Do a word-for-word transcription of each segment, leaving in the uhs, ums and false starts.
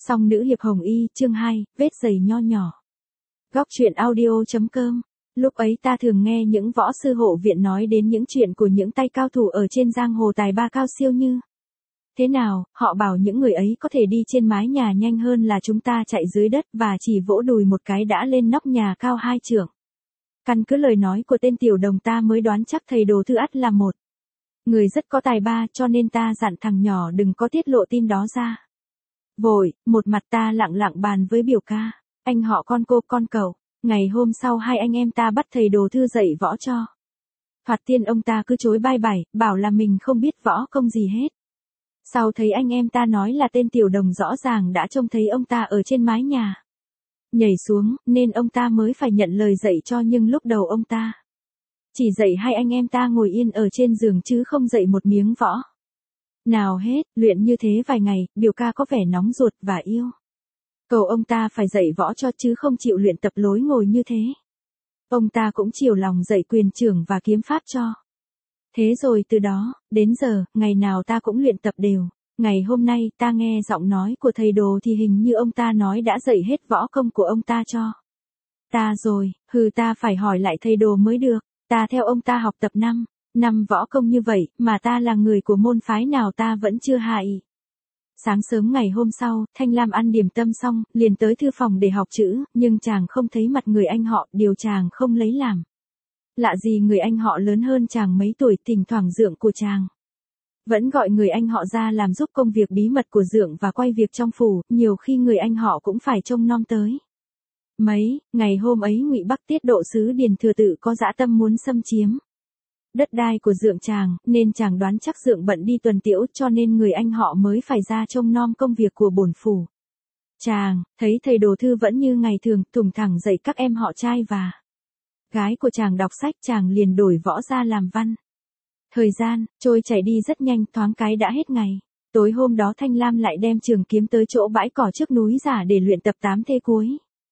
Song nữ hiệp hồng y, chương hai, vết giày nho nhỏ. Góc truyện audio.com. Lúc ấy ta thường nghe những võ sư hộ viện nói đến những chuyện của những tay cao thủ ở trên giang hồ tài ba cao siêu như thế nào, họ bảo những người ấy có thể đi trên mái nhà nhanh hơn là chúng ta chạy dưới đất và chỉ vỗ đùi một cái đã lên nóc nhà cao hai trượng. Căn cứ lời nói của tên tiểu đồng ta mới đoán chắc thầy Đồ Thư ắt là một người rất có tài ba, cho nên ta dặn thằng nhỏ đừng có tiết lộ tin đó ra. Vội, một mặt ta lặng lặng bàn với biểu ca, anh họ con cô con cậu. Ngày hôm sau hai anh em ta bắt thầy Đồ Thư dạy võ cho. Thoạt tiên ông ta cứ chối bai bày, bảo là mình không biết võ công gì hết. Sau thấy anh em ta nói là tên tiểu đồng rõ ràng đã trông thấy ông ta ở trên mái nhà nhảy xuống, nên ông ta mới phải nhận lời dạy cho, nhưng lúc đầu ông ta chỉ dạy hai anh em ta ngồi yên ở trên giường chứ không dạy một miếng võ nào hết. Luyện như thế vài ngày, biểu ca có vẻ nóng ruột và yêu cầu ông ta phải dạy võ cho chứ không chịu luyện tập lối ngồi như thế. Ông ta cũng chiều lòng dạy quyền trưởng và kiếm pháp cho. Thế rồi từ đó, đến giờ, ngày nào ta cũng luyện tập đều. Ngày hôm nay ta nghe giọng nói của thầy Đồ thì hình như ông ta nói đã dạy hết võ công của ông ta cho ta rồi, hừ ta phải hỏi lại thầy Đồ mới được. Ta theo ông ta học tập năm năm võ công như vậy, mà ta là người của môn phái nào ta vẫn chưa hại. Sáng sớm ngày hôm sau, Thanh Lam ăn điểm tâm xong, liền tới thư phòng để học chữ, nhưng chàng không thấy mặt người anh họ, điều chàng không lấy làm lạ gì người anh họ lớn hơn chàng mấy tuổi, thỉnh thoảng dượng của chàng vẫn gọi người anh họ ra làm giúp công việc bí mật của dượng và quay việc trong phủ, nhiều khi người anh họ cũng phải trông nom tới. Mấy ngày hôm ấy Ngụy Bắc tiết độ sứ Điền Thừa Tự có dã tâm muốn xâm chiếm đất đai của dượng chàng, nên chàng đoán chắc dượng bận đi tuần tiễu, cho nên người anh họ mới phải ra trông nom công việc của bổn phủ. Chàng thấy thầy Đồ Thư vẫn như ngày thường, thùng thẳng dạy các em họ trai và gái của chàng đọc sách, chàng liền đổi võ ra làm văn. Thời gian trôi chảy đi rất nhanh, thoáng cái đã hết ngày. Tối hôm đó Thanh Lam lại đem trường kiếm tới chỗ bãi cỏ trước núi giả để luyện tập tám thế cuối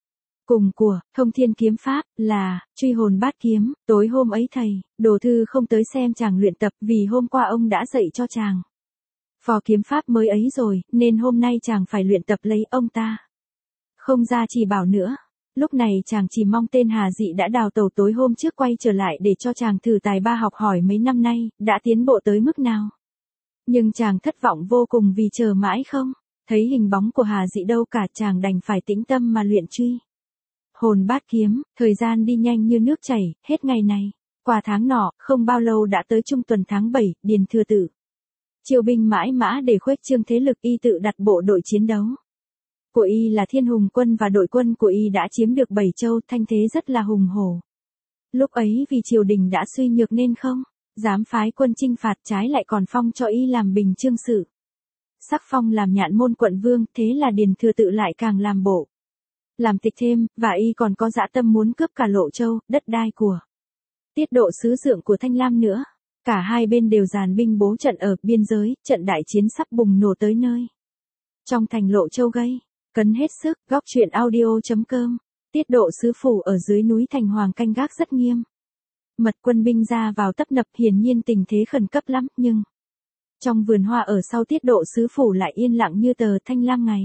cùng của Thông Thiên kiếm pháp là Truy Hồn Bát kiếm. Tối hôm ấy thầy Đồ Thư không tới xem chàng luyện tập, vì hôm qua ông đã dạy cho chàng phò kiếm pháp mới ấy rồi, nên hôm nay chàng phải luyện tập lấy ông ta không ra chỉ bảo nữa. Lúc này chàng chỉ mong tên Hà Dị đã đào tẩu tối hôm trước quay trở lại để cho chàng thử tài ba học hỏi mấy năm nay đã tiến bộ tới mức nào. Nhưng chàng thất vọng vô cùng vì chờ mãi không thấy hình bóng của Hà Dị đâu cả, chàng đành phải tĩnh tâm mà luyện Truy Hồn Bát kiếm. Thời gian đi nhanh như nước chảy, hết ngày này qua tháng nọ, không bao lâu đã tới trung tuần tháng bảy, Điền Thừa Tự chiêu binh mãi mã để khuếch trương thế lực, y tự đặt bộ đội chiến đấu của y là Thiên Hùng quân và đội quân của y đã chiếm được bảy châu, thanh thế rất là hùng hổ. Lúc ấy vì triều đình đã suy nhược nên không dám phái quân chinh phạt, trái lại còn phong cho y làm bình chương sự, sắc phong làm nhạn môn quận vương, thế là Điền Thừa Tự lại càng làm bộ làm tịch thêm, và y còn có dã tâm muốn cướp cả Lộ Châu, đất đai của tiết độ sứ dượng của Thanh Lam nữa. Cả hai bên đều dàn binh bố trận ở biên giới, trận đại chiến sắp bùng nổ tới nơi trong thành Lộ Châu gây cấn hết sức. Góc truyện audio.com. Tiết độ sứ phủ ở dưới núi thành Hoàng canh gác rất nghiêm mật, quân binh ra vào tấp nập, hiển nhiên tình thế khẩn cấp lắm, nhưng trong vườn hoa ở sau tiết độ sứ phủ lại yên lặng như tờ. Thanh Lam ngày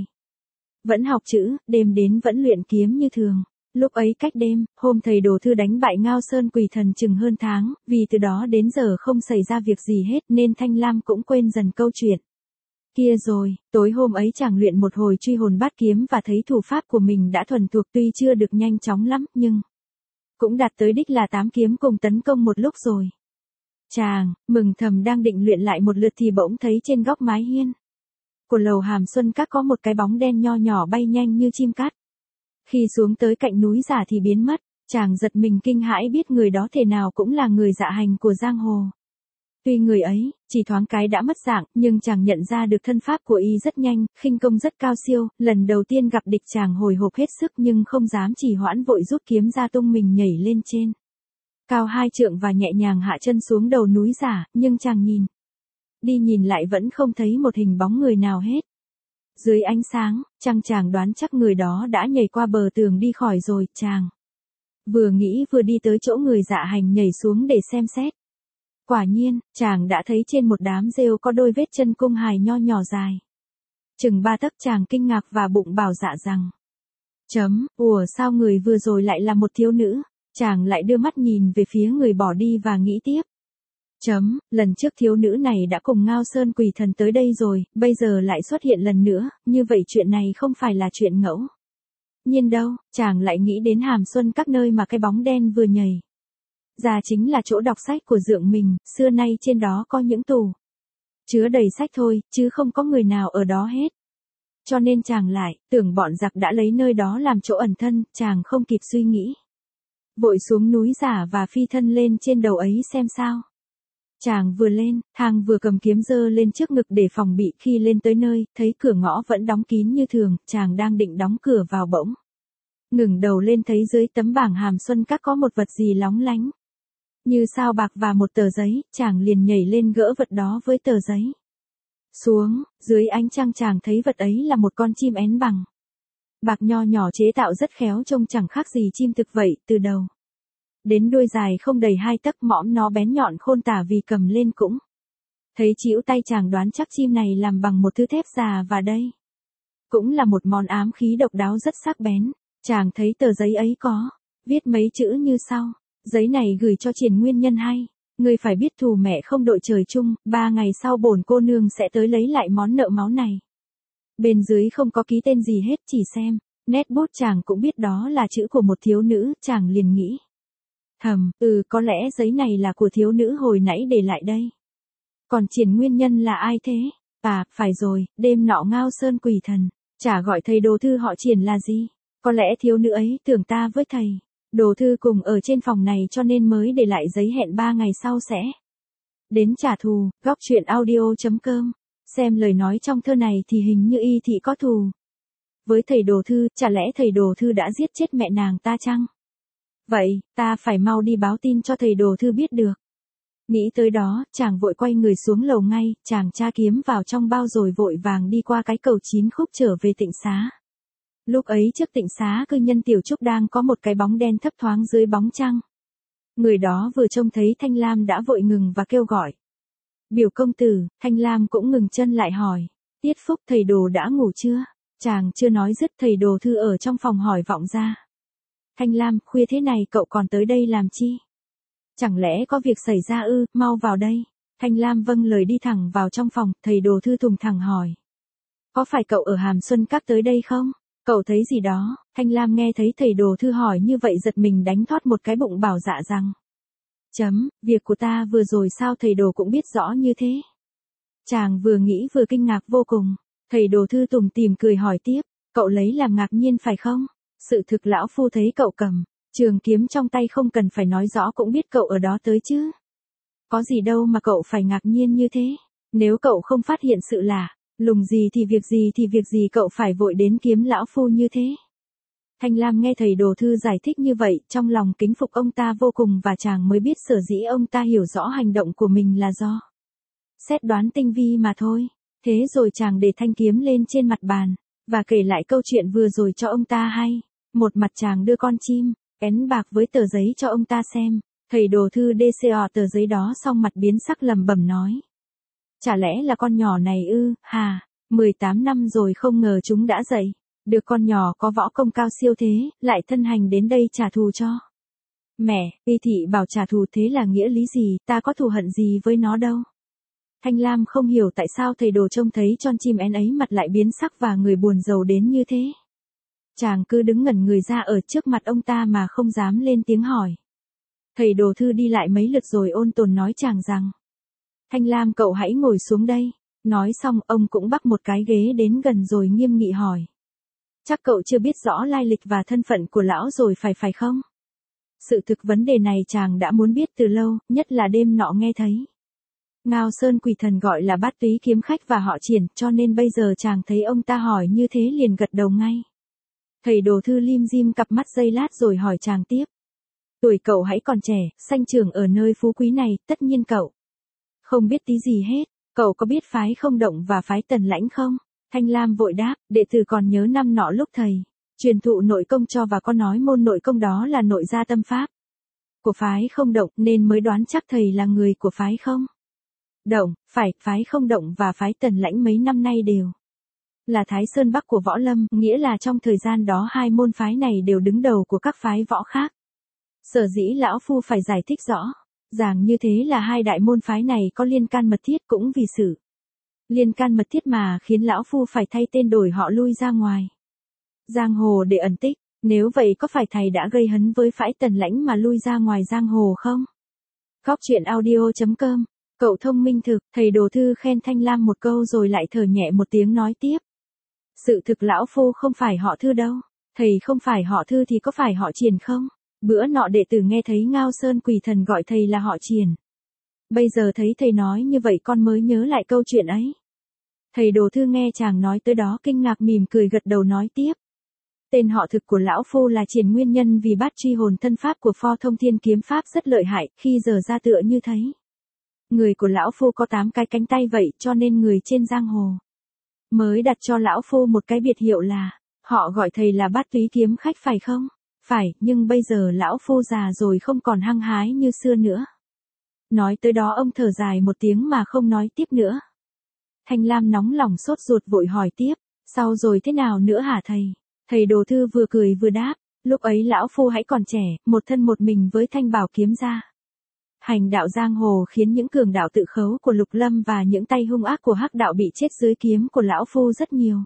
vẫn học chữ, đêm đến vẫn luyện kiếm như thường. Lúc ấy cách đêm hôm thầy Đồ Thư đánh bại Ngao Sơn Quỷ Thần chừng hơn tháng, vì từ đó đến giờ không xảy ra việc gì hết nên Thanh Lam cũng quên dần câu chuyện kia rồi. Tối hôm ấy chàng luyện một hồi Truy Hồn Bát kiếm và thấy thủ pháp của mình đã thuần thuộc, tuy chưa được nhanh chóng lắm nhưng cũng đạt tới đích là tám kiếm cùng tấn công một lúc rồi. Chàng mừng thầm đang định luyện lại một lượt thì bỗng thấy trên góc mái hiên của lầu Hàm Xuân Các có một cái bóng đen nho nhỏ bay nhanh như chim cát. Khi xuống tới cạnh núi giả thì biến mất. Chàng giật mình kinh hãi, biết người đó thể nào cũng là người dạ hành của giang hồ. Tuy người ấy chỉ thoáng cái đã mất dạng, nhưng chàng nhận ra được thân pháp của y rất nhanh, khinh công rất cao siêu. Lần đầu tiên gặp địch chàng hồi hộp hết sức nhưng không dám trì hoãn, vội rút kiếm ra tung mình nhảy lên trên cao hai trượng và nhẹ nhàng hạ chân xuống đầu núi giả. Nhưng chàng nhìn đi nhìn lại vẫn không thấy một hình bóng người nào hết. Dưới ánh sáng trăng chàng đoán chắc người đó đã nhảy qua bờ tường đi khỏi rồi. Chàng vừa nghĩ vừa đi tới chỗ người dạ hành nhảy xuống để xem xét. Quả nhiên, chàng đã thấy trên một đám rêu có đôi vết chân cung hài nho nhỏ dài. Chừng ba tấc chàng kinh ngạc và bụng bảo dạ rằng. Chấm, ủa sao người vừa rồi lại là một thiếu nữ, chàng lại đưa mắt nhìn về phía người bỏ đi và nghĩ tiếp. Chấm, lần trước thiếu nữ này đã cùng Ngao Sơn Quỷ Thần tới đây rồi, bây giờ lại xuất hiện lần nữa, như vậy chuyện này không phải là chuyện ngẫu nhiên đâu, chàng lại nghĩ đến Hàm Xuân các nơi mà cái bóng đen vừa nhảy ra chính là chỗ đọc sách của dượng mình, xưa nay trên đó có những tủ chứa đầy sách thôi, chứ không có người nào ở đó hết. Cho nên chàng lại, tưởng bọn giặc đã lấy nơi đó làm chỗ ẩn thân, chàng không kịp suy nghĩ. Vội xuống núi giả và phi thân lên trên đầu ấy xem sao. Chàng vừa lên, thang vừa cầm kiếm giơ lên trước ngực để phòng bị, khi lên tới nơi, thấy cửa ngõ vẫn đóng kín như thường, chàng đang định đóng cửa vào bỗng. Ngừng đầu lên thấy dưới tấm bảng Hàm Xuân các có một vật gì lóng lánh. Như sao bạc và một tờ giấy, chàng liền nhảy lên gỡ vật đó với tờ giấy. Xuống, dưới ánh trăng chàng thấy vật ấy là một con chim én bằng bạc nho nhỏ chế tạo rất khéo, trông chẳng khác gì chim thực vậy, từ đầu đến đuôi dài không đầy hai tấc, mõm nó bén nhọn khôn tả, vì cầm lên cũng thấy chĩu tay, chàng đoán chắc chim này làm bằng một thứ thép già, và đây cũng là một món ám khí độc đáo rất sắc bén. Chàng thấy tờ giấy ấy có viết mấy chữ như sau: giấy này gửi cho Triển Nguyên Nhân hay, ngươi phải biết thù mẹ không đội trời chung, ba ngày sau bổn cô nương sẽ tới lấy lại món nợ máu này. Bên dưới không có ký tên gì hết, chỉ xem nét bút chàng cũng biết đó là chữ của một thiếu nữ, chàng liền nghĩ thầm, ừ có lẽ giấy này là của thiếu nữ hồi nãy để lại đây. Còn Triển Nguyên Nhân là ai thế? À, phải rồi, đêm nọ Ngao Sơn Quỷ Thần chả gọi thầy đồ thư họ Triển là gì? Có lẽ thiếu nữ ấy tưởng ta với thầy đồ thư cùng ở trên phòng này, cho nên mới để lại giấy hẹn ba ngày sau sẽ đến trả thù. Góc truyện audio chấm com. Xem lời nói trong thơ này thì hình như y thị có thù với thầy đồ thư, chả lẽ thầy đồ thư đã giết chết mẹ nàng ta chăng? Vậy, ta phải mau đi báo tin cho thầy đồ thư biết được. Nghĩ tới đó, chàng vội quay người xuống lầu ngay, chàng tra kiếm vào trong bao rồi vội vàng đi qua cái cầu chín khúc trở về tịnh xá. Lúc ấy trước tịnh xá cư nhân Tiểu Trúc đang có một cái bóng đen thấp thoáng dưới bóng trăng. Người đó vừa trông thấy Thanh Lam đã vội ngừng và kêu gọi. Biểu công tử. Thanh Lam cũng ngừng chân lại hỏi. Tiết Phúc, thầy đồ đã ngủ chưa? Chàng chưa nói dứt, thầy đồ thư ở trong phòng hỏi vọng ra. Thanh Lam, khuya thế này cậu còn tới đây làm chi? Chẳng lẽ có việc xảy ra ư, mau vào đây. Thanh Lam vâng lời đi thẳng vào trong phòng, thầy đồ thư thùng thẳng hỏi. Có phải cậu ở Hàm Xuân Các tới đây không? Cậu thấy gì đó? Thanh Lam nghe thấy thầy đồ thư hỏi như vậy giật mình đánh thoát một cái bụng bảo dạ rằng. Chấm, việc của ta vừa rồi sao thầy đồ cũng biết rõ như thế? Chàng vừa nghĩ vừa kinh ngạc vô cùng. Thầy đồ thư tủm tỉm cười hỏi tiếp, cậu lấy làm ngạc nhiên phải không? Sự thực lão phu thấy cậu cầm trường kiếm trong tay không cần phải nói rõ cũng biết cậu ở đó tới chứ. Có gì đâu mà cậu phải ngạc nhiên như thế. Nếu cậu không phát hiện sự lạ lùng gì thì việc gì thì việc gì cậu phải vội đến kiếm lão phu như thế. Thanh Lam nghe thầy đồ thư giải thích như vậy, trong lòng kính phục ông ta vô cùng, và chàng mới biết sở dĩ ông ta hiểu rõ hành động của mình là do xét đoán tinh vi mà thôi. Thế rồi chàng để thanh kiếm lên trên mặt bàn và kể lại câu chuyện vừa rồi cho ông ta hay. Một mặt chàng đưa con chim én bạc với tờ giấy cho ông ta xem. Thầy đồ thư đê xê o tờ giấy đó xong mặt biến sắc lẩm bẩm nói. Chả lẽ là con nhỏ này ư? Hà, mười tám năm rồi không ngờ chúng đã dậy. Được con nhỏ có võ công cao siêu thế, lại thân hành đến đây trả thù cho mẹ. Y thị bảo trả thù, thế là nghĩa lý gì? Ta có thù hận gì với nó đâu. Thanh Lam không hiểu tại sao thầy đồ trông thấy con chim én ấy mặt lại biến sắc và người buồn rầu đến như thế. Chàng cứ đứng ngẩn người ra ở trước mặt ông ta mà không dám lên tiếng hỏi. Thầy đồ thư đi lại mấy lượt rồi ôn tồn nói chàng rằng. Thanh Lam, cậu hãy ngồi xuống đây. Nói xong ông cũng bắt một cái ghế đến gần rồi nghiêm nghị hỏi. Chắc cậu chưa biết rõ lai lịch và thân phận của lão rồi phải phải không? Sự thực vấn đề này chàng đã muốn biết từ lâu, nhất là đêm nọ nghe thấy Ngao Sơn Quỷ Thần gọi là Bát Túy Kiếm Khách và họ Triển, cho nên bây giờ chàng thấy ông ta hỏi như thế liền gật đầu ngay. Thầy đồ thư lim dim cặp mắt giây lát rồi hỏi chàng tiếp. Tuổi cậu hãy còn trẻ, sanh trưởng ở nơi phú quý này, tất nhiên cậu không biết tí gì hết. Cậu có biết phái Không Động và phái Tần Lãnh không? Thanh Lam vội đáp, đệ tử còn nhớ năm nọ lúc thầy truyền thụ nội công cho và có nói môn nội công đó là nội gia tâm pháp của phái Không Động, nên mới đoán chắc thầy là người của phái Không Động. Phải, phái Không Động và phái Tần Lãnh mấy năm nay đều Là Thái Sơn Bắc của võ lâm, nghĩa là trong thời gian đó hai môn phái này đều đứng đầu của các phái võ khác. Sở dĩ lão phu phải giải thích rõ, ràng như thế là hai đại môn phái này có liên can mật thiết, cũng vì sự liên can mật thiết mà khiến lão phu phải thay tên đổi họ lui ra ngoài giang hồ để ẩn tích. Nếu vậy có phải thầy đã gây hấn với phái Tần Lãnh mà lui ra ngoài giang hồ không? Góc truyện audio chấm com. Cậu thông minh thực, thầy Đồ Thư khen Thanh Lam một câu rồi lại thở nhẹ một tiếng nói tiếp. Sự thực lão phu không phải họ Thư đâu. Thầy không phải họ Thư thì có phải họ Triền không? Bữa nọ đệ tử nghe thấy Ngao Sơn Quỷ Thần gọi thầy là họ Triền. Bây giờ thấy thầy nói như vậy con mới nhớ lại câu chuyện ấy. Thầy Đồ Thư nghe chàng nói tới đó kinh ngạc mỉm cười gật đầu nói tiếp. Tên họ thực của lão phu là Triền, nguyên nhân vì bát truy hồn thân pháp của Pho Thông Thiên kiếm pháp rất lợi hại, khi giờ ra tựa như thấy. Người của lão phu có tám cái cánh tay vậy, cho nên người trên giang hồ mới đặt cho lão phu một cái biệt hiệu là, họ gọi thầy là Bát Túy kiếm khách phải không? Phải, nhưng bây giờ lão phu già rồi không còn hăng hái như xưa nữa. Nói tới đó ông thở dài một tiếng mà không nói tiếp nữa. Thanh Lam nóng lòng sốt ruột vội hỏi tiếp, sau rồi thế nào nữa hả thầy? Thầy Đồ Thư vừa cười vừa đáp, lúc ấy lão phu hãy còn trẻ, một thân một mình với thanh bảo kiếm ra. Hành đạo giang hồ khiến những cường đạo tự khấu của Lục Lâm và những tay hung ác của Hắc đạo bị chết dưới kiếm của lão phu rất nhiều.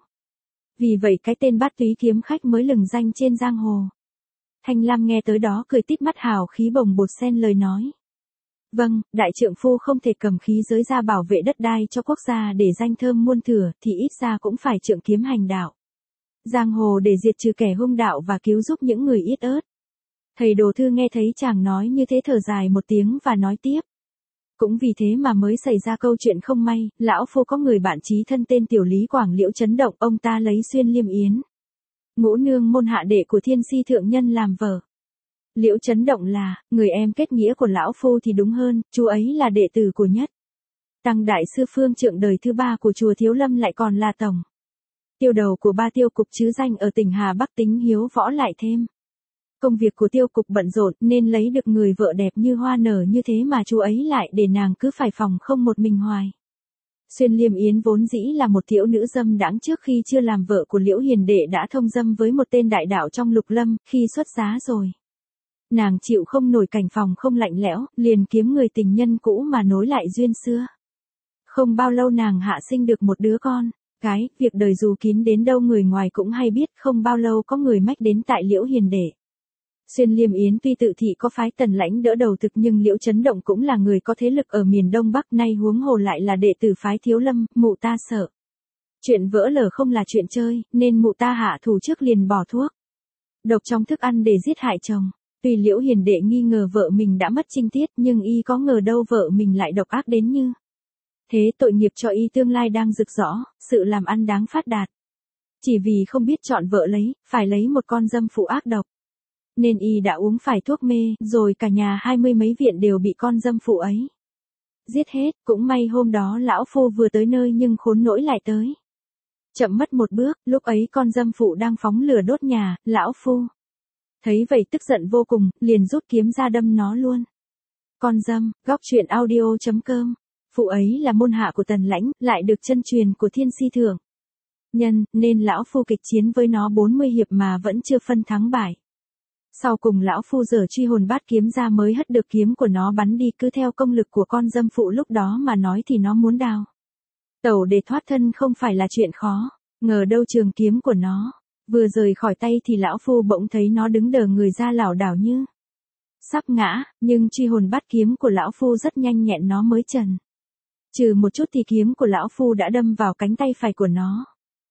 Vì vậy cái tên Bát Túy kiếm khách mới lừng danh trên giang hồ. Thanh Lam nghe tới đó cười tít mắt hào khí bồng bột xen lời nói. Vâng, đại trượng phu không thể cầm khí giới ra bảo vệ đất đai cho quốc gia để danh thơm muôn thừa thì ít ra cũng phải trượng kiếm hành đạo giang hồ để diệt trừ kẻ hung đạo và cứu giúp những người ít ớt. Thầy Đồ Thư nghe thấy chàng nói như thế thở dài một tiếng và nói tiếp. Cũng vì thế mà mới xảy ra câu chuyện không may, lão phu có người bạn chí thân tên Tiểu Lý Quảng Liễu Chấn Động, ông ta lấy Xuyên Liêm Yến, ngũ nương môn hạ đệ của Thiên Si thượng nhân làm vợ. Liễu Chấn Động là người em kết nghĩa của lão phu thì đúng hơn, chú ấy là đệ tử của Nhất Tăng đại sư Phương Trượng đời thứ ba của chùa Thiếu Lâm, lại còn là tổng tiêu đầu của ba tiêu cục chứ danh ở tỉnh Hà Bắc. Tính hiếu võ lại thêm công việc của tiêu cục bận rộn nên lấy được người vợ đẹp như hoa nở như thế mà chú ấy lại để nàng cứ phải phòng không một mình hoài. Xuyên Liêm Yến vốn dĩ là một thiếu nữ dâm đãng, trước khi chưa làm vợ của Liễu Hiền Đệ đã thông dâm với một tên đại đạo trong Lục Lâm, khi xuất giá rồi. Nàng chịu không nổi cảnh phòng không lạnh lẽo, liền kiếm người tình nhân cũ mà nối lại duyên xưa. Không bao lâu nàng hạ sinh được một đứa con. Cái, việc đời dù kín đến đâu người ngoài cũng hay biết, không bao lâu có người mách đến tại Liễu Hiền Đệ. Xuyên Liêm Yến tuy tự thị có phái Tần Lãnh đỡ đầu thực nhưng Liễu Chấn Động cũng là người có thế lực ở miền Đông Bắc, nay huống hồ lại là đệ tử phái Thiếu Lâm, mụ ta sợ chuyện vỡ lở không là chuyện chơi, nên mụ ta hạ thủ trước liền bỏ thuốc độc trong thức ăn để giết hại chồng. Tuy Liễu Hiền Đệ nghi ngờ vợ mình đã mất trinh tiết, nhưng y có ngờ đâu vợ mình lại độc ác đến như thế, tội nghiệp cho y tương lai đang rực rõ, sự làm ăn đáng phát đạt. Chỉ vì không biết chọn vợ lấy, phải lấy một con dâm phụ ác độc, nên y đã uống phải thuốc mê, rồi cả nhà hai mươi mấy viện đều bị con dâm phụ ấy giết hết. Cũng may hôm đó lão phu vừa tới nơi nhưng khốn nỗi lại tới chậm mất một bước, lúc ấy con dâm phụ đang phóng lửa đốt nhà, lão phu thấy vậy tức giận vô cùng, liền rút kiếm ra đâm nó luôn. Con dâm, góc truyện audio chấm com. Phụ ấy là môn hạ của Tần Lãnh, lại được chân truyền của Thiên Si thượng nhân, nên lão phu kịch chiến với nó bốn mươi hiệp mà vẫn chưa phân thắng bại. Sau cùng lão phu giở truy hồn bát kiếm ra mới hất được kiếm của nó bắn đi, cứ theo công lực của con dâm phụ lúc đó mà nói thì nó muốn đào tẩu để thoát thân không phải là chuyện khó. Ngờ đâu trường kiếm của nó vừa rời khỏi tay thì lão phu bỗng thấy nó đứng đờ người ra lảo đảo như sắp ngã, nhưng truy hồn bát kiếm của lão phu rất nhanh nhẹn, nó mới trần trừ một chút thì kiếm của lão phu đã đâm vào cánh tay phải của nó.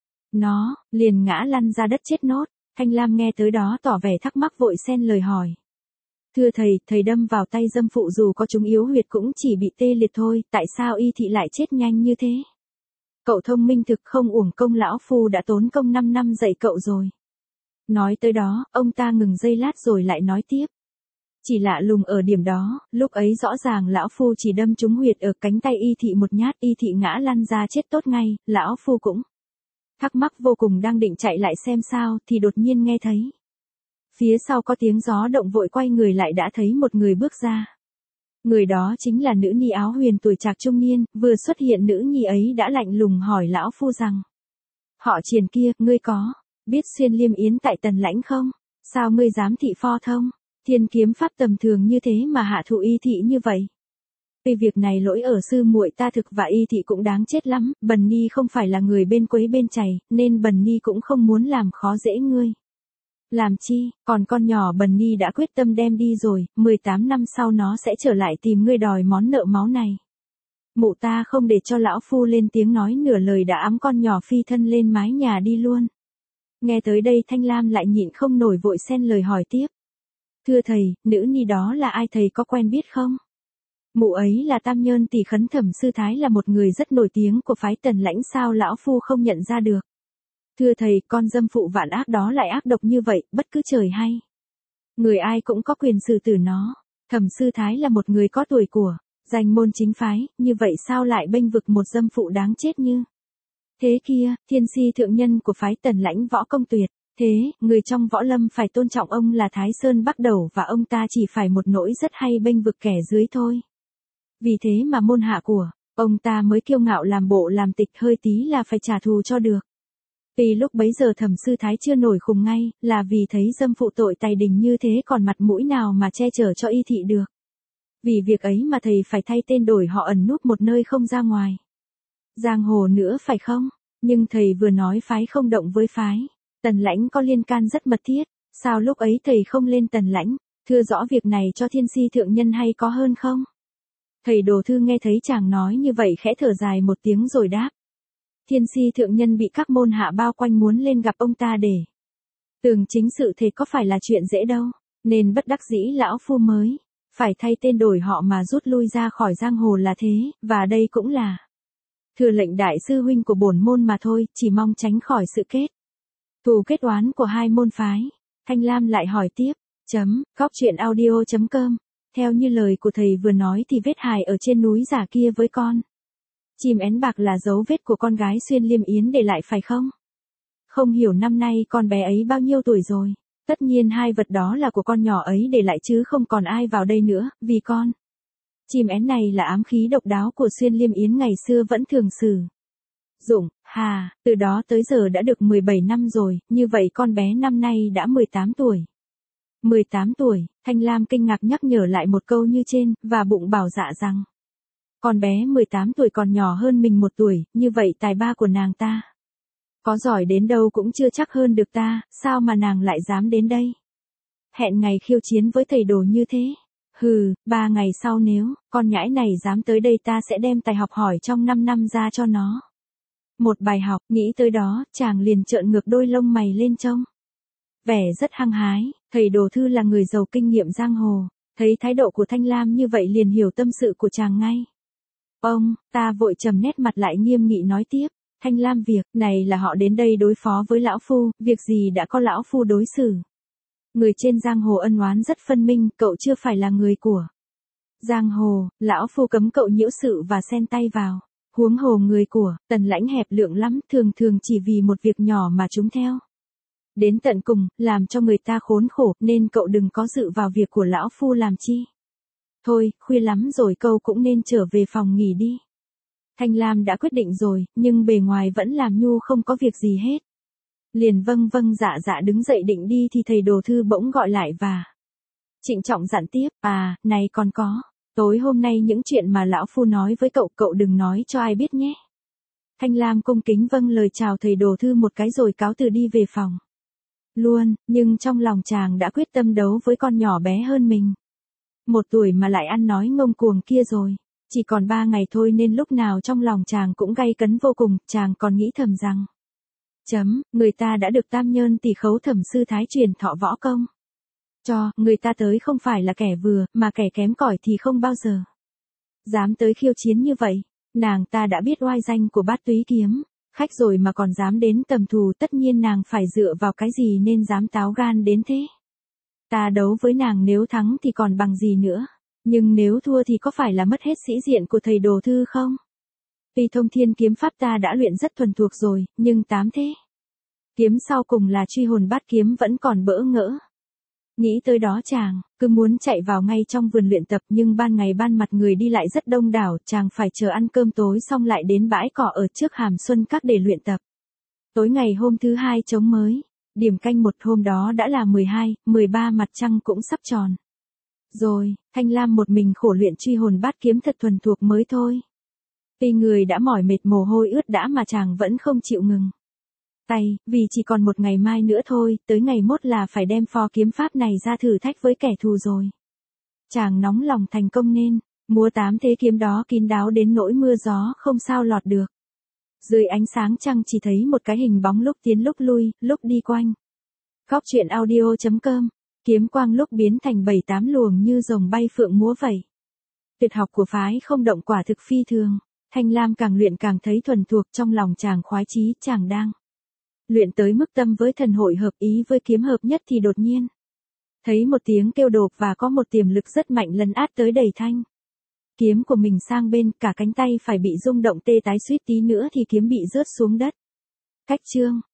Nó liền ngã lăn ra đất chết nốt. Thanh Lam nghe tới đó tỏ vẻ thắc mắc vội xen lời hỏi. Thưa thầy, thầy đâm vào tay dâm phụ dù có trúng yếu huyệt cũng chỉ bị tê liệt thôi, tại sao y thị lại chết nhanh như thế? Cậu thông minh thực, không uổng công lão phu đã tốn công năm năm dạy cậu rồi. Nói tới đó, ông ta ngừng giây lát rồi lại nói tiếp. Chỉ lạ lùng ở điểm đó, lúc ấy rõ ràng lão phu chỉ đâm trúng huyệt ở cánh tay y thị một nhát, y thị ngã lăn ra chết tốt ngay, lão phu cũng thắc mắc vô cùng, đang định chạy lại xem sao thì đột nhiên nghe thấy phía sau có tiếng gió động, vội quay người lại đã thấy một người bước ra. Người đó chính là nữ nhi áo huyền tuổi trạc trung niên, vừa xuất hiện nữ nhi ấy đã lạnh lùng hỏi lão phu rằng: Họ Triền kia, ngươi có biết Xuyên Liêm Yến tại Tần Lãnh không? Sao ngươi dám thị pho thông? Thiên kiếm pháp tầm thường như thế mà hạ thụ y thị như vậy. Vì việc này lỗi ở sư muội ta thực và y thị cũng đáng chết lắm, Bần Ni không phải là người bên quấy bên chày, nên Bần Ni cũng không muốn làm khó dễ ngươi. Làm chi, còn con nhỏ Bần Ni đã quyết tâm đem đi rồi, mười tám năm sau nó sẽ trở lại tìm ngươi đòi món nợ máu này. Mụ ta không để cho lão phu lên tiếng nói nửa lời đã ẵm con nhỏ phi thân lên mái nhà đi luôn. Nghe tới đây Thanh Lam lại nhịn không nổi vội xen lời hỏi tiếp. Thưa thầy, nữ ni đó là ai thầy có quen biết không? Mụ ấy là Tam Nhơn tỷ Khấn Thẩm Sư Thái, là một người rất nổi tiếng của phái Tần Lãnh, sao lão phu không nhận ra được? Thưa thầy, con dâm phụ vạn ác đó lại ác độc như vậy, bất cứ trời hay. Người ai cũng có quyền xử tử nó. Thẩm Sư Thái là một người có tuổi của, danh môn chính phái, như vậy sao lại bênh vực một dâm phụ đáng chết như? Thế kia, thiên si thượng nhân của phái Tần Lãnh võ công tuyệt. Thế, người trong võ lâm phải tôn trọng ông là Thái Sơn Bắc Đầu và ông ta chỉ phải một nỗi rất hay bênh vực kẻ dưới thôi. Vì thế mà môn hạ của ông ta mới kiêu ngạo làm bộ làm tịch, hơi tí là phải trả thù cho được. Vì lúc bấy giờ Thẩm Sư Thái chưa nổi khùng ngay, là vì thấy dâm phụ tội tài đình như thế còn mặt mũi nào mà che chở cho y thị được. Vì việc ấy mà thầy phải thay tên đổi họ ẩn núp một nơi không ra ngoài giang hồ nữa phải không? Nhưng thầy vừa nói phái không động với phái Tần Lãnh có liên can rất mật thiết, sao lúc ấy thầy không lên Tần Lãnh, thưa rõ việc này cho thiên si thượng nhân hay có hơn không? Thầy Đồ Thư nghe thấy chàng nói như vậy khẽ thở dài một tiếng rồi đáp. Thiên si thượng nhân bị các môn hạ bao quanh muốn lên gặp ông ta để tường chính sự thế có phải là chuyện dễ đâu, nên bất đắc dĩ lão phu mới phải thay tên đổi họ mà rút lui ra khỏi giang hồ là thế, và đây cũng là thừa lệnh đại sư huynh của bổn môn mà thôi, chỉ mong tránh khỏi sự kết thù kết oán của hai môn phái. Thanh Lam lại hỏi tiếp, chấm, góc truyện audio chấm com, theo như lời của thầy vừa nói thì vết hài ở trên núi giả kia với con chim én bạc là dấu vết của con gái Xuyên Liêm Yến để lại phải không? Không hiểu năm nay con bé ấy bao nhiêu tuổi rồi, tất nhiên hai vật đó là của con nhỏ ấy để lại chứ không còn ai vào đây nữa, vì con chim én này là ám khí độc đáo của Xuyên Liêm Yến ngày xưa vẫn thường sử dụng. Hà, từ đó tới giờ đã được mười bảy năm rồi, như vậy con bé năm nay đã mười tám tuổi. mười tám tuổi, Thanh Lam kinh ngạc nhắc nhở lại một câu như trên, và bụng bảo dạ rằng. Con bé mười tám tuổi còn nhỏ hơn mình một tuổi, như vậy tài ba của nàng ta có giỏi đến đâu cũng chưa chắc hơn được ta, sao mà nàng lại dám đến đây? Hẹn ngày khiêu chiến với thầy Đồ như thế. Hừ, ba ngày sau nếu con nhãi này dám tới đây ta sẽ đem tài học hỏi trong năm năm ra cho nó. Một bài học, nghĩ tới đó, chàng liền trợn ngược đôi lông mày lên trông vẻ rất hăng hái. Thầy Đồ Thư là người giàu kinh nghiệm giang hồ, thấy thái độ của Thanh Lam như vậy liền hiểu tâm sự của chàng ngay. Ông, ta vội trầm nét mặt lại nghiêm nghị nói tiếp. Thanh Lam, việc này là họ đến đây đối phó với lão phu, việc gì đã có lão phu đối xử. Người trên giang hồ ân oán rất phân minh, cậu chưa phải là người của giang hồ, lão phu cấm cậu nhiễu sự và xen tay vào. Huống hồ người của Tần Lãnh hẹp lượng lắm, thường thường chỉ vì một việc nhỏ mà chúng theo đến tận cùng, làm cho người ta khốn khổ, nên cậu đừng có dự vào việc của lão phu làm chi. Thôi, khuya lắm rồi, cậu cũng nên trở về phòng nghỉ đi. Thanh Lam đã quyết định rồi, nhưng bề ngoài vẫn làm nhu không có việc gì hết. Liền vâng vâng dạ dạ đứng dậy định đi thì thầy Đồ Thư bỗng gọi lại và trịnh trọng dặn tiếp, à, này còn có, tối hôm nay những chuyện mà lão phu nói với cậu, cậu đừng nói cho ai biết nhé. Thanh Lam cung kính vâng lời chào thầy Đồ Thư một cái rồi cáo từ đi về phòng. Luôn, nhưng trong lòng chàng đã quyết tâm đấu với con nhỏ bé hơn mình. Một tuổi mà lại ăn nói ngông cuồng kia rồi. Chỉ còn ba ngày thôi nên lúc nào trong lòng chàng cũng gay cấn vô cùng, chàng còn nghĩ thầm rằng. Chấm, người ta đã được Tam Nhơn tỷ khấu Thẩm Sư Thái truyền thọ võ công. Cho, người ta tới không phải là kẻ vừa, mà kẻ kém cỏi thì không bao giờ dám tới khiêu chiến như vậy. Nàng ta đã biết oai danh của Bát Túy Kiếm khách rồi mà còn dám đến tầm thù, tất nhiên nàng phải dựa vào cái gì nên dám táo gan đến thế. Ta đấu với nàng nếu thắng thì còn bằng gì nữa. Nhưng nếu thua thì có phải là mất hết sĩ diện của thầy Đồ Thư không? Tuy thông thiên kiếm pháp ta đã luyện rất thuần thuộc rồi, nhưng tám thế kiếm sau cùng là truy hồn bát kiếm vẫn còn bỡ ngỡ. Nghĩ tới đó chàng, cứ muốn chạy vào ngay trong vườn luyện tập, nhưng ban ngày ban mặt người đi lại rất đông đảo, chàng phải chờ ăn cơm tối xong lại đến bãi cỏ ở trước Hàm Xuân Các để luyện tập. Tối ngày hôm thứ hai chống mới, điểm canh một hôm đó đã là mười hai, mười ba mặt trăng cũng sắp tròn. Rồi, Thanh Lam một mình khổ luyện truy hồn bát kiếm thật thuần thuộc mới thôi. Tuy người đã mỏi mệt mồ hôi ướt đã mà chàng vẫn không chịu ngừng tay, vì chỉ còn một ngày mai nữa thôi, tới ngày mốt là phải đem pho kiếm pháp này ra thử thách với kẻ thù rồi. Chàng nóng lòng thành công nên, múa tám thế kiếm đó kín đáo đến nỗi mưa gió không sao lọt được. Dưới ánh sáng trăng chỉ thấy một cái hình bóng lúc tiến lúc lui, lúc đi quanh. Góc truyện audio chấm com, kiếm quang lúc biến thành bảy tám luồng như rồng bay phượng múa vậy. Tuyệt học của phái không động quả thực phi thường, Thanh Lam càng luyện càng thấy thuần thuộc, trong lòng chàng khoái chí, chàng đang luyện tới mức tâm với thần hội hợp ý với kiếm hợp nhất thì đột nhiên thấy một tiếng kêu đột và có một tiềm lực rất mạnh lấn át tới đẩy thanh kiếm của mình sang bên, cả cánh tay phải bị rung động tê tái, suýt tí nữa thì kiếm bị rớt xuống đất. Cách chương